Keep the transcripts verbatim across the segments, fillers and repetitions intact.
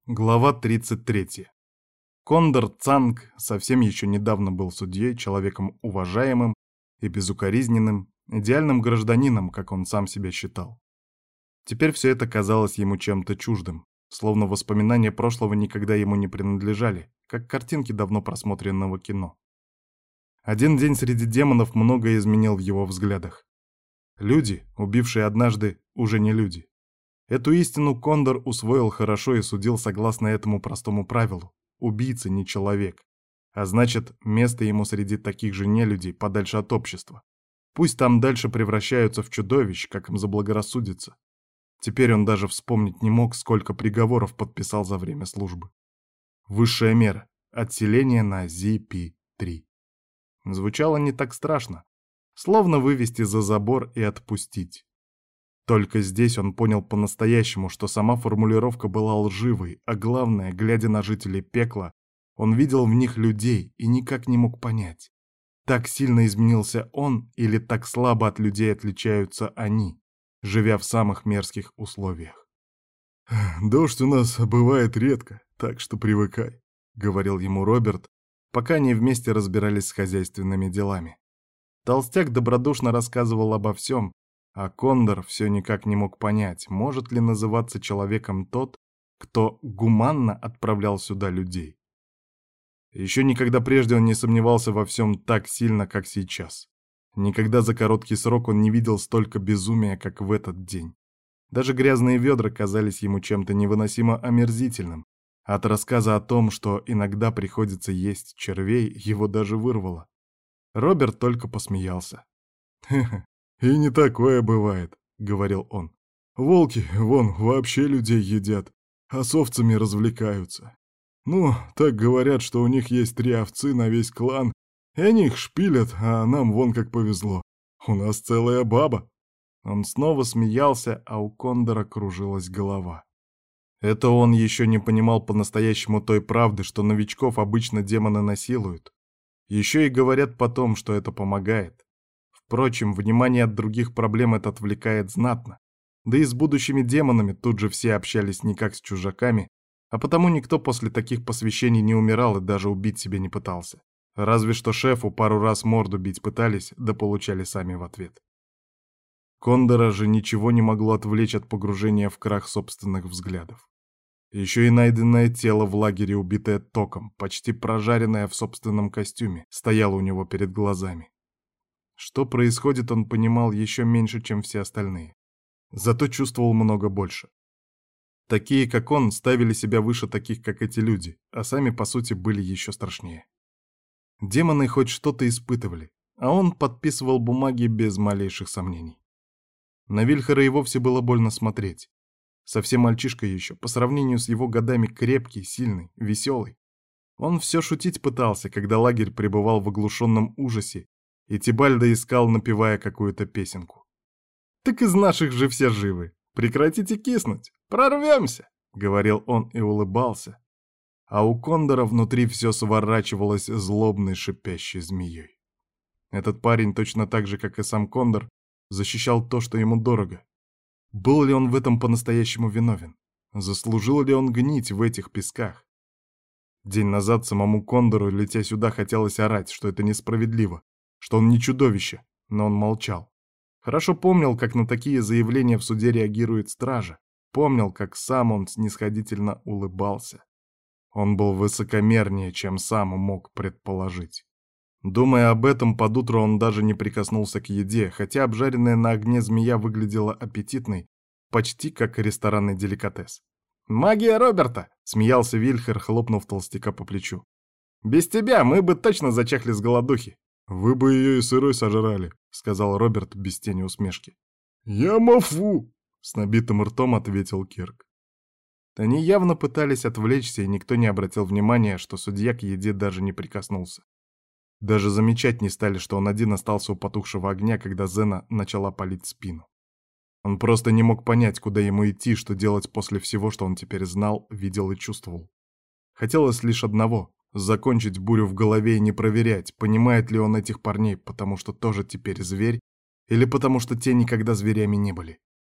Глава тридцать третья. Кондор Цанг совсем еще недавно был судьей, человеком уважаемым и безукоризненным, идеальным гражданином, как он сам себя считал. Теперь все это казалось ему чем-то чуждым, словно воспоминания прошлого никогда ему не принадлежали, как картинки давно просмотренного кино. Один день среди демонов многое изменил в его взглядах. Люди, убившие однажды, уже не люди. Эту истину Кондор усвоил хорошо и судил согласно этому простому правилу. Убийца не человек. А значит, место ему среди таких же нелюдей подальше от общества. Пусть там дальше превращаются в чудовищ, как им заблагорассудится. Теперь он даже вспомнить не мог, сколько приговоров подписал за время службы. Высшая мера — отселение на Зи Пи три. Звучало не так страшно. Словно вывести за забор и отпустить. Только здесь он понял по-настоящему, что сама формулировка была лживой, а главное, глядя на жителей пекла, он видел в них людей и никак не мог понять, так сильно изменился он или так слабо от людей отличаются они, живя в самых мерзких условиях. «Дождь у нас бывает редко, так что привыкай», — говорил ему Роберт, пока они вместе разбирались с хозяйственными делами. Толстяк добродушно рассказывал обо всем, а Кондор все никак не мог понять, может ли называться человеком тот, кто гуманно отправлял сюда людей. Еще никогда прежде он не сомневался во всем так сильно, как сейчас. Никогда за короткий срок он не видел столько безумия, как в этот день. Даже грязные ведра казались ему чем-то невыносимо омерзительным. От рассказа о том, что иногда приходится есть червей, его даже вырвало. Роберт только посмеялся. «Хе-хе. «И не такое бывает», — говорил он. «Волки, вон, вообще людей едят, а с овцами развлекаются. Ну, так говорят, что у них есть три овцы на весь клан, и они их шпилят, а нам вон как повезло. У нас целая баба». Он снова смеялся, а у Кондора кружилась голова. Это он еще не понимал по-настоящему той правды, что новичков обычно демоны насилуют. Еще и говорят потом, что это помогает. Впрочем, внимание от других проблем это отвлекает знатно. Да и с будущими демонами тут же все общались не как с чужаками, а потому никто после таких посвящений не умирал и даже убить себя не пытался. Разве что шефу пару раз морду бить пытались, да получали сами в ответ. Кондора же ничего не могло отвлечь от погружения в крах собственных взглядов. Еще и найденное тело в лагере, убитое током, почти прожаренное в собственном костюме, стояло у него перед глазами. Что происходит, он понимал еще меньше, чем все остальные. Зато чувствовал много больше. Такие, как он, ставили себя выше таких, как эти люди, а сами, по сути, были еще страшнее. Демоны хоть что-то испытывали, а он подписывал бумаги без малейших сомнений. На Вильхара и вовсе было больно смотреть. Совсем мальчишка еще, по сравнению с его годами крепкий, сильный, веселый. Он все шутить пытался, когда лагерь пребывал в оглушенном ужасе, и Тибальдо искал, напевая какую-то песенку. «Так из наших же все живы. Прекратите киснуть. Прорвемся!» — говорил он и улыбался. А у Кондора внутри все сворачивалось злобной шипящей змеей. Этот парень, точно так же, как и сам Кондор, защищал то, что ему дорого. Был ли он в этом по-настоящему виновен? Заслужил ли он гнить в этих песках? День назад самому Кондору, летя сюда, хотелось орать, что это несправедливо, что он не чудовище, но он молчал. Хорошо помнил, как на такие заявления в суде реагирует стража. Помнил, как сам он снисходительно улыбался. Он был высокомернее, чем сам мог предположить. Думая об этом, под утро он даже не прикоснулся к еде, хотя обжаренная на огне змея выглядела аппетитной, почти как ресторанный деликатес. «Магия Роберта!» — смеялся Вильхер, хлопнув толстяка по плечу. «Без тебя мы бы точно зачахли с голодухи». «Вы бы ее и сырой сожрали», — сказал Роберт без тени усмешки. «Я мафу!» — с набитым ртом ответил Кирк. Они явно пытались отвлечься, и никто не обратил внимания, что судья к еде даже не прикоснулся. Даже замечать не стали, что он один остался у потухшего огня, когда Зена начала палить спину. Он просто не мог понять, куда ему идти, что делать после всего, что он теперь знал, видел и чувствовал. Хотелось лишь одного — закончить бурю в голове и не проверять, понимает ли он этих парней, потому что тоже теперь зверь, или потому что те никогда зверями не были.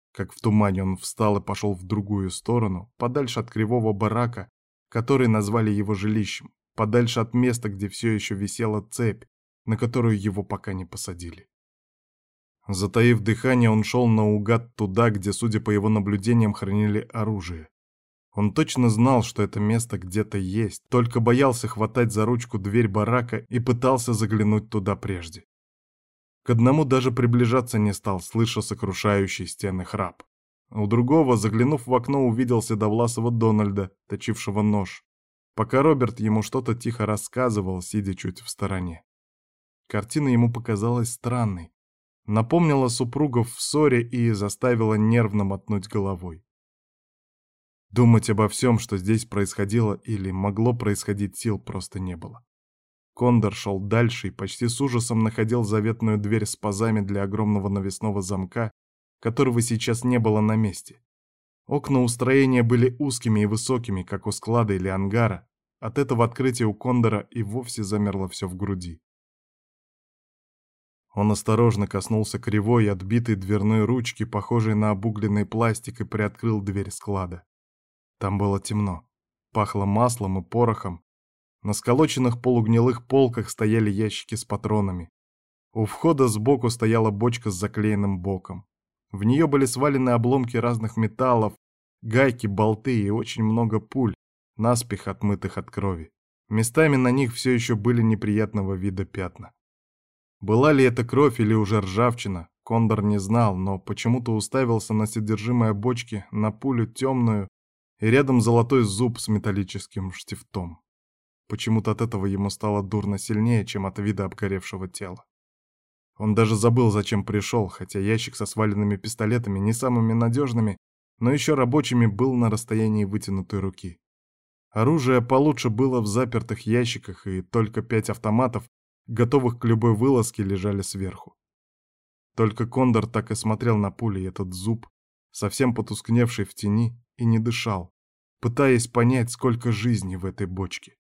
Как в тумане он встал и пошел в другую сторону, подальше от кривого барака, который назвали его жилищем, подальше от места, где все еще висела цепь, на которую его пока не посадили. Затаив дыхание, он шел наугад туда, где, судя по его наблюдениям, хранили оружие. Он точно знал, что это место где-то есть, только боялся хватать за ручку дверь барака и пытался заглянуть туда прежде. К одному даже приближаться не стал, слыша сокрушающий стены храп. У другого, заглянув в окно, увидел седовласого Дональда, точившего нож, пока Роберт ему что-то тихо рассказывал, сидя чуть в стороне. Картина ему показалась странной, напомнила супругов в ссоре и заставила нервно мотнуть головой. Думать обо всем, что здесь происходило или могло происходить, сил просто не было. Кондор шел дальше и почти с ужасом находил заветную дверь с пазами для огромного навесного замка, которого сейчас не было на месте. Окна у строения были узкими и высокими, как у склада или ангара. От этого открытия у Кондора и вовсе замерло все в груди. Он осторожно коснулся кривой, отбитой дверной ручки, похожей на обугленный пластик, и приоткрыл дверь склада. Там было темно, пахло маслом и порохом. На сколоченных полугнилых полках стояли ящики с патронами. У входа сбоку стояла бочка с заклеенным боком. В нее были свалены обломки разных металлов, гайки, болты и очень много пуль, наспех отмытых от крови. Местами на них все еще были неприятного вида пятна. Была ли это кровь или уже ржавчина, Кондор не знал, но почему-то уставился на содержимое бочки, на пулю темную, и рядом золотой зуб с металлическим штифтом. Почему-то от этого ему стало дурно сильнее, чем от вида обгоревшего тела. Он даже забыл, зачем пришел, хотя ящик со сваленными пистолетами, не самыми надежными, но еще рабочими, был на расстоянии вытянутой руки. Оружие получше было в запертых ящиках, и только пять автоматов, готовых к любой вылазке, лежали сверху. Только Кондор так и смотрел на пули, и этот зуб, совсем потускневший в тени, и не дышал, пытаясь понять, сколько жизни в этой бочке.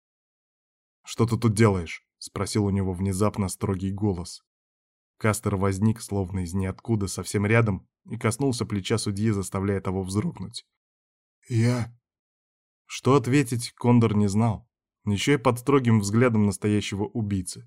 «Что ты тут делаешь?» — спросил у него внезапно строгий голос. Кастер возник, словно из ниоткуда, совсем рядом, и коснулся плеча судьи, заставляя того вздрогнуть. «Я...» Что ответить, Кондор не знал, еще и под строгим взглядом настоящего убийцы.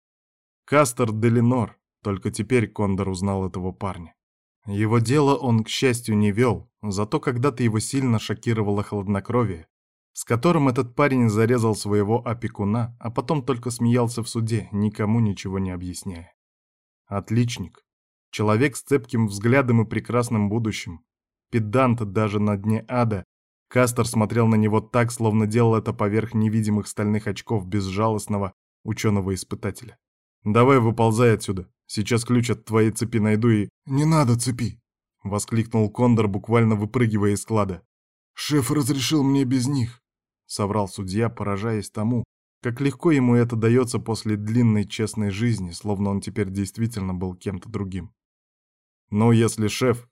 Кастер Делинор, только теперь Кондор узнал этого парня. Его дело он, к счастью, не вел, зато когда-то его сильно шокировало хладнокровие, с которым этот парень зарезал своего опекуна, а потом только смеялся в суде, никому ничего не объясняя. Отличник. Человек с цепким взглядом и прекрасным будущим. Педант даже на дне ада. Кастер смотрел на него так, словно делал это поверх невидимых стальных очков безжалостного ученого-испытателя. «Давай выползай отсюда. Сейчас ключ от твоей цепи найду и...» «Не надо цепи!» — воскликнул Кондор, буквально выпрыгивая из склада. «Шеф разрешил мне без них», — соврал судья, поражаясь тому, как легко ему это дается после длинной честной жизни, словно он теперь действительно был кем-то другим. «Ну, если шеф...»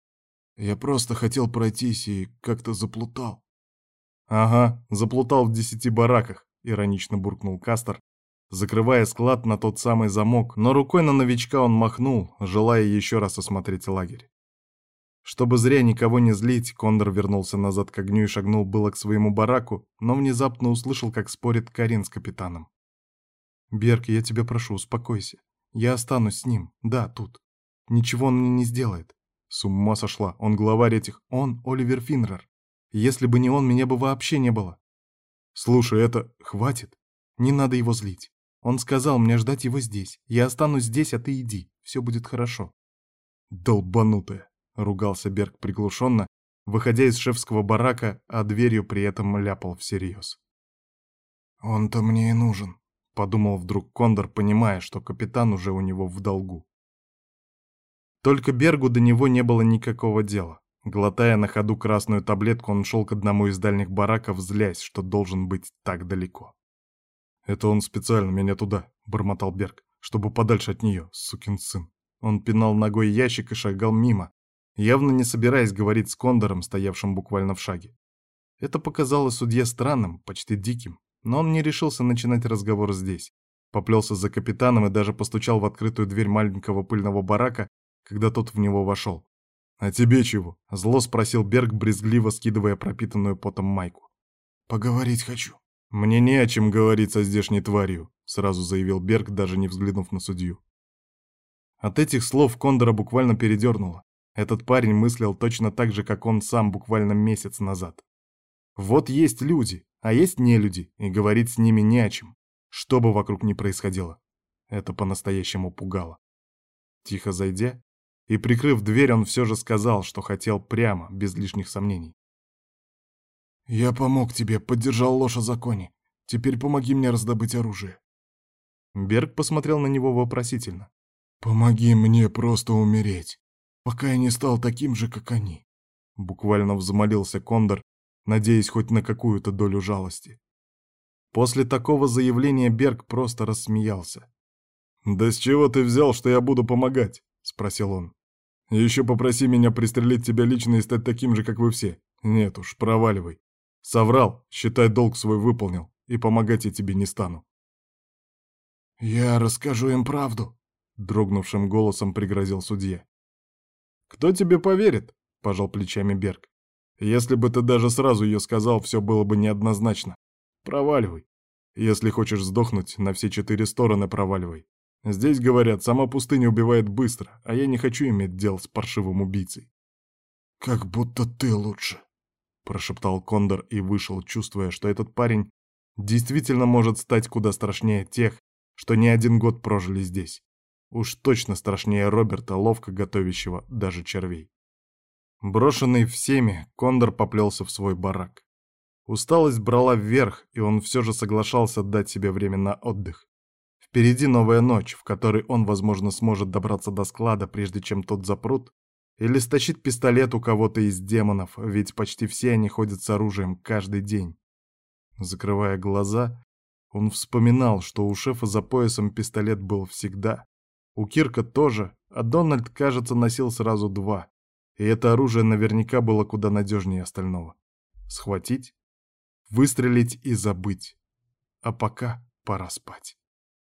«Я просто хотел пройтись и как-то заплутал». «Ага, заплутал в десяти бараках», — иронично буркнул Кастер, закрывая склад на тот самый замок, но рукой на новичка он махнул, желая еще раз осмотреть лагерь. Чтобы зря никого не злить, Кондор вернулся назад к огню и шагнул было к своему бараку, но внезапно услышал, как спорит Карин с капитаном. «Берк, я тебя прошу, успокойся. Я останусь с ним, да, тут. Ничего он мне не сделает». С ума сошла, он главарь этих, он Оливер Финнер. Если бы не он, меня бы вообще не было. Слушай, это... хватит. Не надо его злить. Он сказал мне ждать его здесь. Я останусь здесь, а ты иди. Все будет хорошо. Долбанутая, ругался Берг приглушенно, выходя из шефского барака, а дверью при этом ляпал всерьез. «Он-то мне и нужен», — подумал вдруг Кондор, понимая, что капитан уже у него в долгу. Только Бергу до него не было никакого дела. Глотая на ходу красную таблетку, он шел к одному из дальних бараков, злясь, что должен быть так далеко. «Это он специально меня туда», — бормотал Берг, — «чтобы подальше от нее, сукин сын». Он пинал ногой ящик и шагал мимо, явно не собираясь говорить с Кондором, стоявшим буквально в шаге. Это показалось судье странным, почти диким, но он не решился начинать разговор здесь. Поплелся за капитаном и даже постучал в открытую дверь маленького пыльного барака, когда тот в него вошел. «А тебе чего?» — зло спросил Берг, брезгливо скидывая пропитанную потом майку. «Поговорить хочу». «Мне не о чем говорить со здешней тварью», — сразу заявил Берг, даже не взглянув на судью. От этих слов Кондора буквально передернуло. Этот парень мыслил точно так же, как он сам буквально месяц назад. Вот есть люди, а есть нелюди, и говорить с ними не о чем, что бы вокруг ни происходило. Это по-настоящему пугало. Тихо зайдя и прикрыв дверь, он все же сказал, что хотел прямо, без лишних сомнений. «Я помог тебе, поддержал ложь о законе. Теперь помоги мне раздобыть оружие». Берг посмотрел на него вопросительно. «Помоги мне просто умереть, пока я не стал таким же, как они», — буквально взмолился Кондор, надеясь хоть на какую-то долю жалости. После такого заявления Берг просто рассмеялся. «Да с чего ты взял, что я буду помогать?» — спросил он. «Еще попроси меня пристрелить тебя лично и стать таким же, как вы все. Нет уж, проваливай. Соврал, считай, долг свой выполнил, и помогать я тебе не стану». «Я расскажу им правду», — дрогнувшим голосом пригрозил судья. «Кто тебе поверит?» — пожал плечами Берг. «Если бы ты даже сразу ее сказал, все было бы неоднозначно. Проваливай. Если хочешь сдохнуть, на все четыре стороны проваливай. Здесь, говорят, сама пустыня убивает быстро, а я не хочу иметь дел с паршивым убийцей». «Как будто ты лучше», — прошептал Кондор и вышел, чувствуя, что этот парень действительно может стать куда страшнее тех, что не один год прожили здесь. Уж точно страшнее Роберта, ловко готовящего даже червей. Брошенный всеми, Кондор поплелся в свой барак. Усталость брала вверх, и он все же соглашался дать себе время на отдых. Впереди новая ночь, в которой он, возможно, сможет добраться до склада, прежде чем тот запрут, или стащить пистолет у кого-то из демонов, ведь почти все они ходят с оружием каждый день. Закрывая глаза, он вспоминал, что у шефа за поясом пистолет был всегда. У Кирка тоже, а Дональд, кажется, носил сразу два. И это оружие наверняка было куда надежнее остального. Схватить, выстрелить и забыть. А пока пора спать.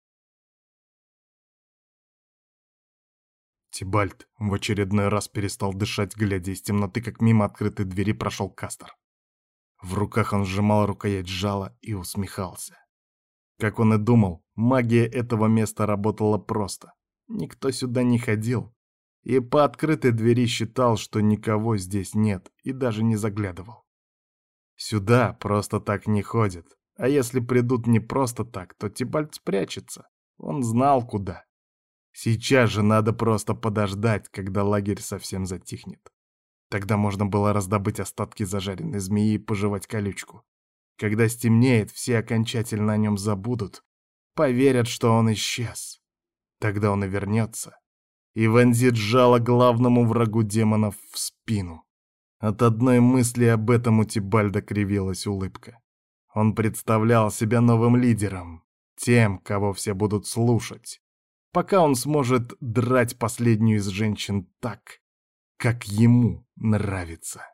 Тибальт в очередной раз перестал дышать, глядя из темноты, как мимо открытой двери прошел Кастер. В руках он сжимал рукоять жала и усмехался. Как он и думал, магия этого места работала просто. Никто сюда не ходил, и по открытой двери считал, что никого здесь нет, и даже не заглядывал. Сюда просто так не ходят, а если придут не просто так, то Тибальт спрячется. Он знал, куда. Сейчас же надо просто подождать, когда лагерь совсем затихнет. Тогда можно было раздобыть остатки зажаренной змеи и пожевать колючку. Когда стемнеет, все окончательно о нем забудут, поверят, что он исчез. Тогда он и вернется и вонзит жало главному врагу демонов в спину. От одной мысли об этом у Тибальда кривилась улыбка. Он представлял себя новым лидером, тем, кого все будут слушать, пока он сможет драть последнюю из женщин так, как ему нравится.